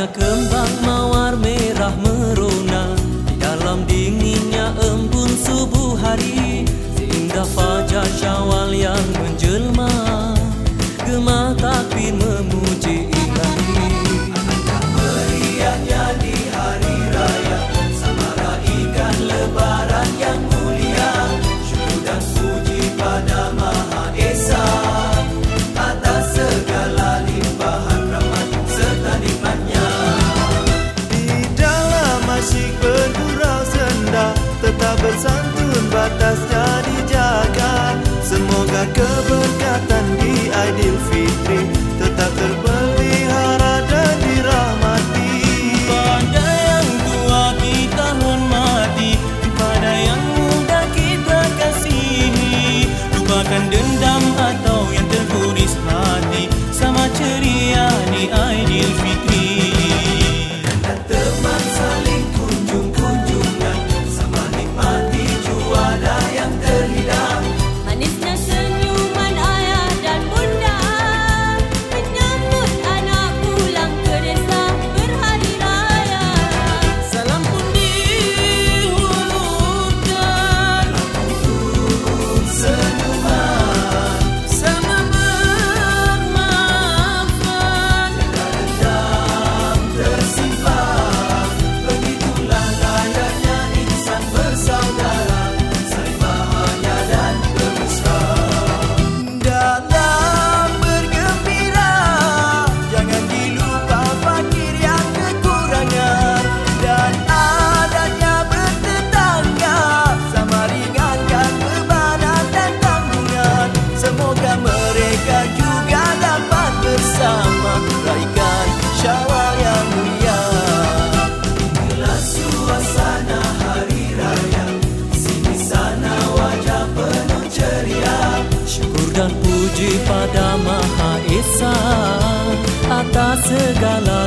kembang mawar merah merona di dalam dinginnya embun subuh hari, seindah fajar Syawal yang menjelma, gema takbir memuji Ilahi. Alangkah meriahnya di hari raya, sama raikan lebaran yang mulia, syukur dan puji pada Maha Esa atas segala limpahan rahmat serta nikmatnya. Di dalam asyik bergurau senda, tetap bersantun batasnya dijaga. Semoga keberkatan di Aidilfitri tetap terpelihara dan dirahmati. Pada yang tua kita hormati, pada yang muda kita kasihi. Lupakan dendam atau yang terkuris hati, sama ceria di Aidilfitri. Dan teman saling kunjung-kunjungan, sama nikmati juara yang terhidang. Manisnya senyuman ayah dan bunda menyambut anak pulang ke desa berhari raya. Salam pun dihulurkan, senyuman sama bermaafan, dendam tersimpan. Begitulah layaknya insan bersaudara, saling bahagia dan bermesra. Dalam bergembira, jangan dilupa fakir yang kekurangan, dan adanya bertetangga, sama ringankan bebanan dan tanggungan. Semoga mereka juga dapat bersama raikan Syawal yang mulia. Inilah suasana hari raya, sini sana wajah penuh ceria, syukur dan puji pada Maha Esa atas segala